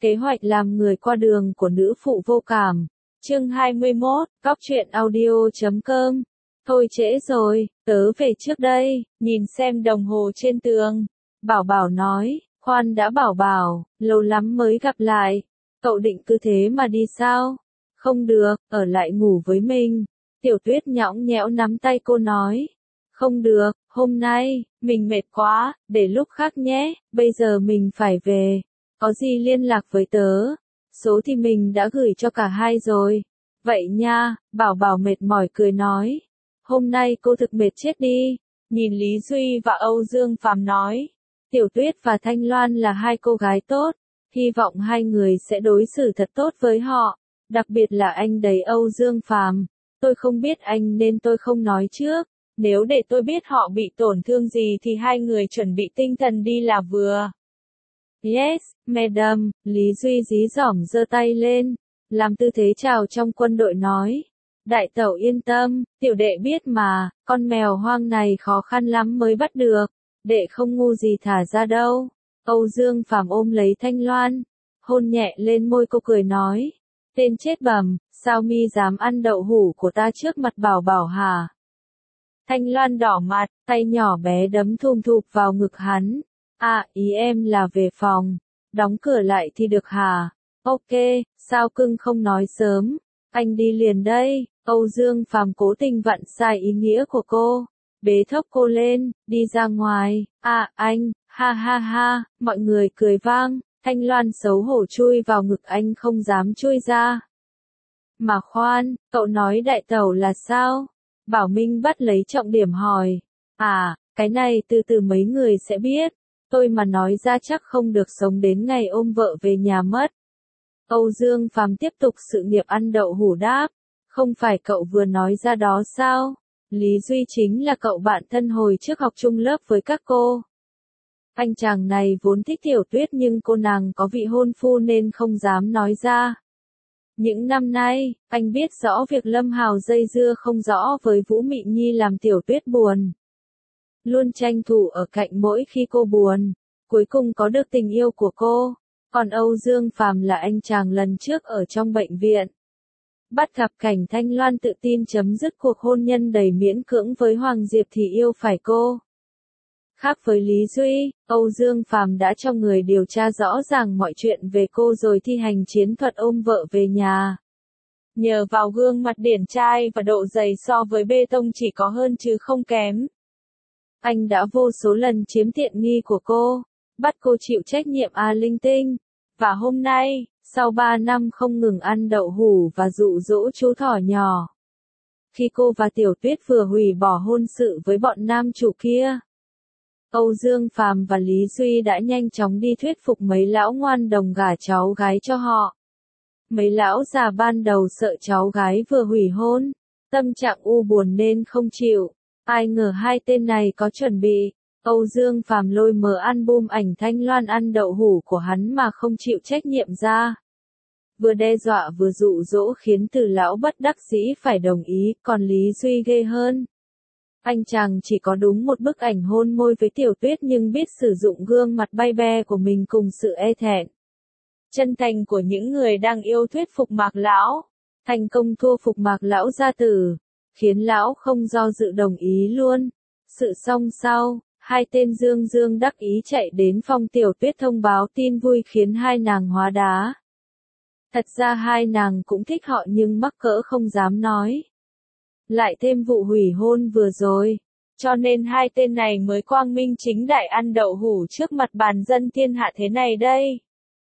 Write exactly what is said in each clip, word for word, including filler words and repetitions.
Kế hoạch làm người qua đường của nữ phụ vô cảm. Chương hai mươi mốt, Cóc truyện audio chấm com. Thôi trễ rồi, tớ về trước đây, nhìn xem đồng hồ trên tường. Bảo Bảo nói, khoan đã Bảo Bảo, lâu lắm mới gặp lại. Cậu định cứ thế mà đi sao? Không được, ở lại ngủ với mình. Tiểu Tuyết nhõng nhẽo nắm tay cô nói. Không được, hôm nay, mình mệt quá, để lúc khác nhé, bây giờ mình phải về. Có gì liên lạc với tớ. Số thì mình đã gửi cho cả hai rồi. Vậy nha, Bảo Bảo mệt mỏi cười nói. Hôm nay cô thực mệt chết đi. Nhìn Lý Duy và Âu Dương Phàm nói. Tiểu Tuyết và Thanh Loan là hai cô gái tốt. Hy vọng hai người sẽ đối xử thật tốt với họ. Đặc biệt là anh đấy Âu Dương Phàm. Tôi không biết anh nên tôi không nói trước. Nếu để tôi biết họ bị tổn thương gì thì hai người chuẩn bị tinh thần đi là vừa. Yes, madam, Lý Duy dí dỏm giơ tay lên, làm tư thế chào trong quân đội nói. Đại tẩu yên tâm, tiểu đệ biết mà, con mèo hoang này khó khăn lắm mới bắt được, đệ không ngu gì thả ra đâu. Âu Dương Phàm ôm lấy Thanh Loan, hôn nhẹ lên môi cô cười nói. Tên chết bẩm, sao mi dám ăn đậu hũ của ta trước mặt Bảo Bảo hả? Thanh Loan đỏ mặt, tay nhỏ bé đấm thùm thụp vào ngực hắn. À, ý em là về phòng. Đóng cửa lại thì được hả? Ok, sao cưng không nói sớm? Anh đi liền đây. Âu Dương Phàm cố tình vặn sai ý nghĩa của cô. Bế thốc cô lên, đi ra ngoài. À, anh, ha ha ha, mọi người cười vang. Thanh Loan xấu hổ chui vào ngực anh không dám chui ra. Mà khoan, cậu nói đại tẩu là sao? Bảo Minh bắt lấy trọng điểm hỏi. À, cái này từ từ mấy người sẽ biết. Tôi mà nói ra chắc không được sống đến ngày ôm vợ về nhà mất. Âu Dương Phàm tiếp tục sự nghiệp ăn đậu hũ đáp. Không phải cậu vừa nói ra đó sao? Lý Duy chính là cậu bạn thân hồi trước học chung lớp với các cô. Anh chàng này vốn thích Tiểu Tuyết nhưng cô nàng có vị hôn phu nên không dám nói ra. Những năm nay, anh biết rõ việc Lâm Hào dây dưa không rõ với Vũ Mị Nhi làm Tiểu Tuyết buồn. Luôn tranh thủ ở cạnh mỗi khi cô buồn, cuối cùng có được tình yêu của cô. Còn Âu Dương Phàm là anh chàng lần trước ở trong bệnh viện. Bắt gặp cảnh Thanh Loan tự tin chấm dứt cuộc hôn nhân đầy miễn cưỡng với Hoàng Diệp thì yêu phải cô. Khác với Lý Duy, Âu Dương Phàm đã cho người điều tra rõ ràng mọi chuyện về cô rồi thi hành chiến thuật ôm vợ về nhà. Nhờ vào gương mặt điển trai và độ dày so với bê tông chỉ có hơn chứ không kém. Anh đã vô số lần chiếm tiện nghi của cô, bắt cô chịu trách nhiệm à linh tinh. Và hôm nay, sau ba năm không ngừng ăn đậu hũ và dụ dỗ chú thỏ nhỏ. Khi cô và Tiểu Tuyết vừa hủy bỏ hôn sự với bọn nam chủ kia. Âu Dương Phàm và Lý Duy đã nhanh chóng đi thuyết phục mấy lão ngoan đồng gả cháu gái cho họ. Mấy lão già ban đầu sợ cháu gái vừa hủy hôn, tâm trạng u buồn nên không chịu. Ai ngờ hai tên này có chuẩn bị. Âu Dương Phàm lôi mở album ảnh Thanh Loan ăn đậu hũ của hắn mà không chịu trách nhiệm ra. Vừa đe dọa vừa dụ dỗ khiến Từ lão bất đắc dĩ phải đồng ý, còn Lý Duy ghê hơn. Anh chàng chỉ có đúng một bức ảnh hôn môi với Tiểu Tuyết nhưng biết sử dụng gương mặt bay be của mình cùng sự e thẹn. Chân thành của những người đang yêu thuyết phục Mạc lão, thành công thua phục Mạc lão gia tử, khiến lão không do dự đồng ý luôn. Sự xong sau, hai tên dương dương đắc ý chạy đến phòng Tiểu Tuyết thông báo tin vui khiến hai nàng hóa đá. Thật ra hai nàng cũng thích họ nhưng mắc cỡ không dám nói. Lại thêm vụ hủy hôn vừa rồi, cho nên hai tên này mới quang minh chính đại ăn đậu hũ trước mặt bàn dân thiên hạ thế này đây.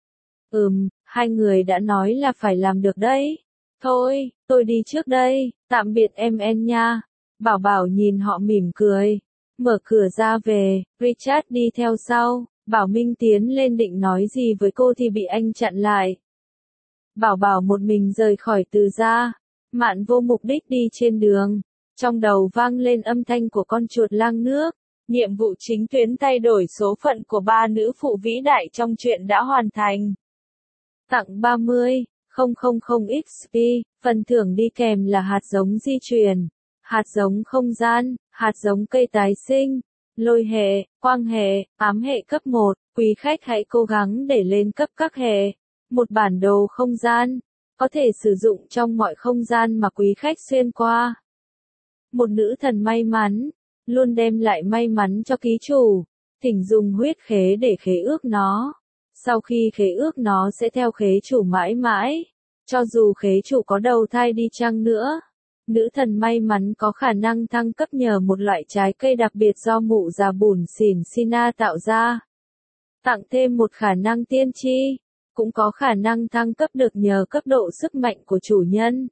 Ừm, hai người đã nói là phải làm được đấy. Thôi, tôi đi trước đây, tạm biệt em en nha. Bảo Bảo nhìn họ mỉm cười, mở cửa ra về, Richard đi theo sau. Bảo Minh tiến lên định nói gì với cô thì bị anh chặn lại. Bảo Bảo một mình rời khỏi Từ gia. Mạn vô mục đích đi trên đường, trong đầu vang lên âm thanh của con chuột lang nước. Nhiệm vụ chính tuyến thay đổi số phận của ba nữ phụ vĩ đại trong truyện đã hoàn thành. Tặng ba mươi nghìn ích pê, phần thưởng đi kèm là hạt giống di truyền, hạt giống không gian, hạt giống cây tái sinh, lôi hệ, quang hệ, ám hệ cấp một. Quý khách hãy cố gắng để lên cấp các hệ. Một bản đồ không gian, có thể sử dụng trong mọi không gian mà quý khách xuyên qua. Một nữ thần may mắn, luôn đem lại may mắn cho ký chủ, thỉnh dùng huyết khế để khế ước nó. Sau khi khế ước nó sẽ theo khế chủ mãi mãi, cho dù khế chủ có đầu thai đi chăng nữa. Nữ thần may mắn có khả năng thăng cấp nhờ một loại trái cây đặc biệt do mụ già bùn xỉn Sina tạo ra. Tặng thêm một khả năng tiên tri, cũng có khả năng thăng cấp được nhờ cấp độ sức mạnh của chủ nhân.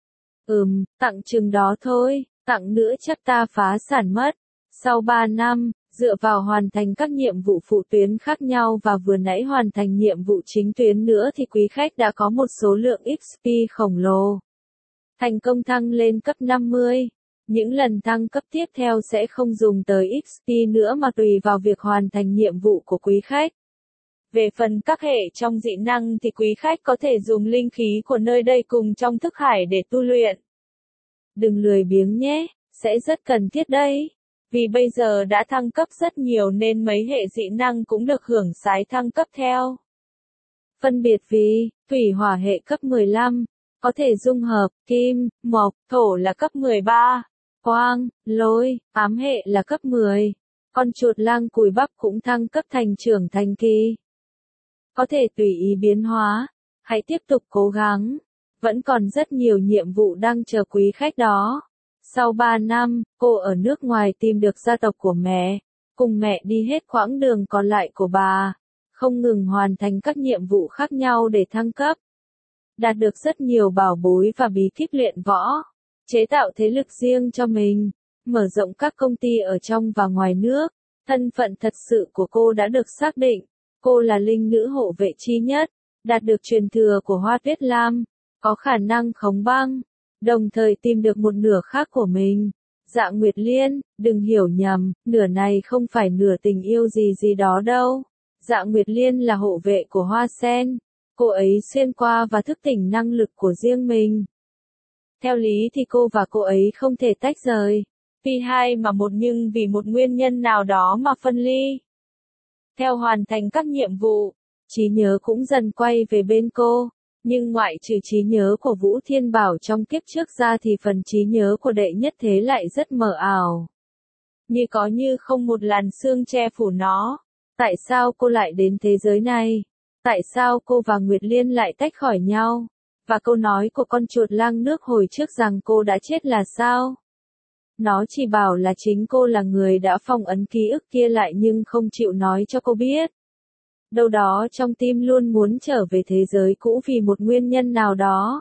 Ừm, tặng chừng đó thôi, tặng nữa chắc ta phá sản mất. Sau ba năm, dựa vào hoàn thành các nhiệm vụ phụ tuyến khác nhau và vừa nãy hoàn thành nhiệm vụ chính tuyến nữa thì quý khách đã có một số lượng ích pê khổng lồ. Thành công thăng lên cấp năm mươi. Những lần thăng cấp tiếp theo sẽ không dùng tới ích pê nữa mà tùy vào việc hoàn thành nhiệm vụ của quý khách. Về phần các hệ trong dị năng thì quý khách có thể dùng linh khí của nơi đây cùng trong thức hải để tu luyện. Đừng lười biếng nhé, sẽ rất cần thiết đấy. Vì bây giờ đã thăng cấp rất nhiều nên mấy hệ dị năng cũng được hưởng sái thăng cấp theo. Phân biệt vì, thủy hỏa hệ cấp mười lăm, có thể dung hợp, kim, mộc, thổ là cấp mười ba, quang, lôi, ám hệ là cấp mười. Con chuột lang cùi bắp cũng thăng cấp thành trưởng thành kỳ. Có thể tùy ý biến hóa, hãy tiếp tục cố gắng. Vẫn còn rất nhiều nhiệm vụ đang chờ quý khách đó. Sau ba năm, cô ở nước ngoài tìm được gia tộc của mẹ, cùng mẹ đi hết quãng đường còn lại của bà, không ngừng hoàn thành các nhiệm vụ khác nhau để thăng cấp. Đạt được rất nhiều bảo bối và bí kíp luyện võ, chế tạo thế lực riêng cho mình, mở rộng các công ty ở trong và ngoài nước. Thân phận thật sự của cô đã được xác định, cô là linh nữ hộ vệ chi nhất, đạt được truyền thừa của Hoa Tuyết Lam, có khả năng khống băng, đồng thời tìm được một nửa khác của mình. Dạ Nguyệt Liên, đừng hiểu nhầm, nửa này không phải nửa tình yêu gì gì đó đâu. Dạ Nguyệt Liên là hộ vệ của Hoa Sen. Cô ấy xuyên qua và thức tỉnh năng lực của riêng mình. Theo lý thì cô và cô ấy không thể tách rời. Vì hai mà một nhưng vì một nguyên nhân nào đó mà phân ly. Theo hoàn thành các nhiệm vụ, trí nhớ cũng dần quay về bên cô. Nhưng ngoại trừ trí nhớ của Vũ Thiên Bảo trong kiếp trước ra thì phần trí nhớ của đệ nhất thế lại rất mờ ảo. Như có như không một làn sương che phủ nó. Tại sao cô lại đến thế giới này? Tại sao cô và Nguyệt Liên lại tách khỏi nhau? Và câu nói của con chuột lang nước hồi trước rằng cô đã chết là sao? Nó chỉ bảo là chính cô là người đã phong ấn ký ức kia lại nhưng không chịu nói cho cô biết. Đâu đó trong tim luôn muốn trở về thế giới cũ vì một nguyên nhân nào đó.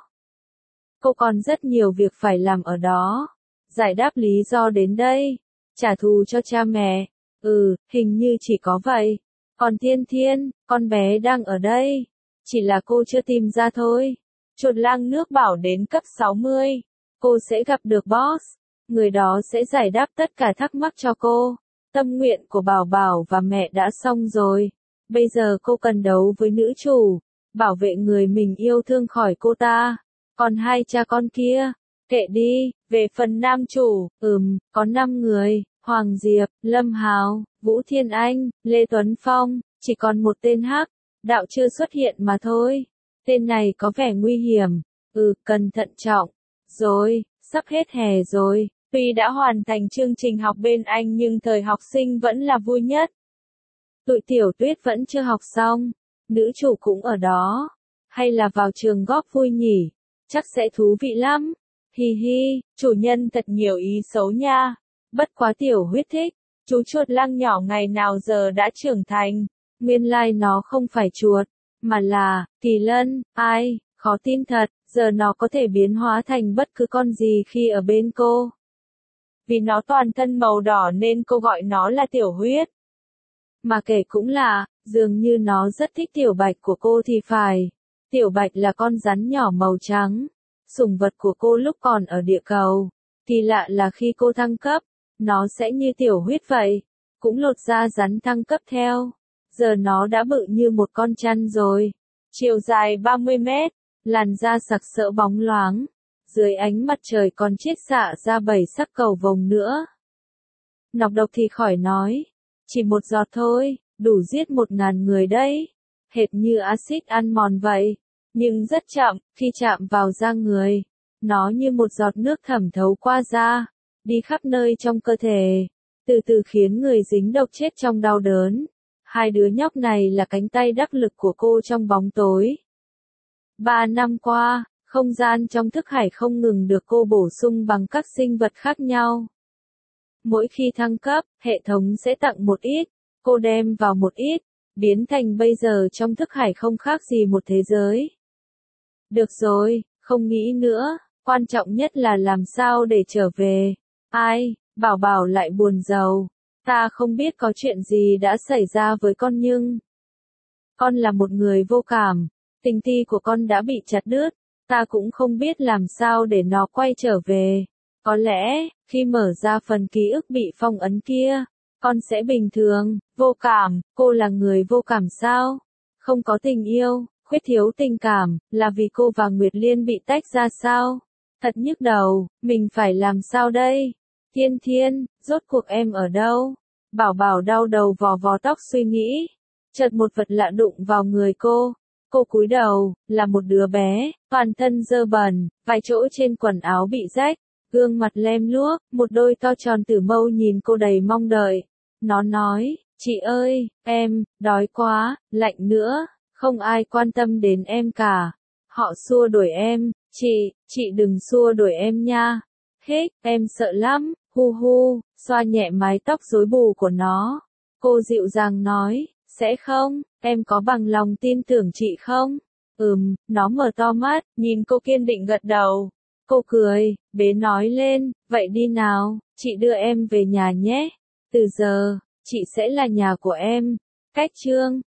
Cô còn rất nhiều việc phải làm ở đó. Giải đáp lý do đến đây. Trả thù cho cha mẹ. Ừ, hình như chỉ có vậy. Còn Thiên Thiên, con bé đang ở đây. Chỉ là cô chưa tìm ra thôi. Chuột lang nước bảo đến cấp sáu mươi. Cô sẽ gặp được boss. Người đó sẽ giải đáp tất cả thắc mắc cho cô. Tâm nguyện của Bảo Bảo và mẹ đã xong rồi. Bây giờ cô cần đấu với nữ chủ. Bảo vệ người mình yêu thương khỏi cô ta. Còn hai cha con kia. Kệ đi, về phần nam chủ, ừm, có năm người. Hoàng Diệp, Lâm Hào, Vũ Thiên Anh, Lê Tuấn Phong, chỉ còn một tên hắc, đạo chưa xuất hiện mà thôi. Tên này có vẻ nguy hiểm, ừ, cần thận trọng. Rồi, sắp hết hè rồi, tuy đã hoàn thành chương trình học bên anh nhưng thời học sinh vẫn là vui nhất. Tụi Tiểu Tuyết vẫn chưa học xong, nữ chủ cũng ở đó, hay là vào trường góp vui nhỉ, chắc sẽ thú vị lắm. Hi hi, chủ nhân thật nhiều ý xấu nha. Bất quá Tiểu Huyết thích, chú chuột lang nhỏ ngày nào giờ đã trưởng thành. Nguyên lai nó không phải chuột, mà là, kỳ lân, ai, khó tin thật, giờ nó có thể biến hóa thành bất cứ con gì khi ở bên cô. Vì nó toàn thân màu đỏ nên cô gọi nó là Tiểu Huyết. Mà kể cũng là, dường như nó rất thích Tiểu Bạch của cô thì phải. Tiểu Bạch là con rắn nhỏ màu trắng, sủng vật của cô lúc còn ở địa cầu. Kỳ lạ là khi cô thăng cấp, nó sẽ như Tiểu Huyết vậy, cũng lột da rắn thăng cấp theo. Giờ nó đã bự như một con chăn rồi. Chiều dài ba mươi mét, làn da sặc sỡ bóng loáng. Dưới ánh mặt trời còn chiết xạ ra bảy sắc cầu vồng nữa. Nọc độc thì khỏi nói. Chỉ một giọt thôi, đủ giết một ngàn người đấy. hệt như axit ăn mòn vậy, nhưng rất chậm, khi chạm vào da người, nó như một giọt nước thẩm thấu qua da, đi khắp nơi trong cơ thể, từ từ khiến người dính độc chết trong đau đớn. Hai đứa nhóc này là cánh tay đắc lực của cô trong bóng tối. Ba năm qua, không gian trong thức hải không ngừng được cô bổ sung bằng các sinh vật khác nhau. Mỗi khi thăng cấp, hệ thống sẽ tặng một ít, cô đem vào một ít, biến thành bây giờ trong thức hải không khác gì một thế giới. Được rồi, không nghĩ nữa, quan trọng nhất là làm sao để trở về. Ai, Bảo Bảo lại buồn rầu. Ta không biết có chuyện gì đã xảy ra với con nhưng con là một người vô cảm, tình ti của con đã bị chặt đứt, ta cũng không biết làm sao để nó quay trở về. Có lẽ, khi mở ra phần ký ức bị phong ấn kia, con sẽ bình thường. Vô cảm, cô là người vô cảm sao? Không có tình yêu, khuyết thiếu tình cảm, là vì cô và Nguyệt Liên bị tách ra sao? Thật nhức đầu, mình phải làm sao đây? Thiên Thiên, rốt cuộc em ở đâu? Bảo Bảo đau đầu vò vò tóc suy nghĩ. Chợt một vật lạ đụng vào người cô. Cô cúi đầu, là một đứa bé, toàn thân dơ bẩn, vài chỗ trên quần áo bị rách, gương mặt lem luốc, một đôi to tròn tử mâu nhìn cô đầy mong đợi. Nó nói, chị ơi, em, đói quá, lạnh nữa, không ai quan tâm đến em cả. Họ xua đuổi em, chị, chị đừng xua đuổi em nha. Hích, em sợ lắm, hu hu, xoa nhẹ mái tóc rối bù của nó. Cô dịu dàng nói, sẽ không, em có bằng lòng tin tưởng chị không? Ừm, nó mở to mắt, nhìn cô kiên định gật đầu. Cô cười, bế nói lên, vậy đi nào, chị đưa em về nhà nhé. Từ giờ, chị sẽ là nhà của em. Cách chương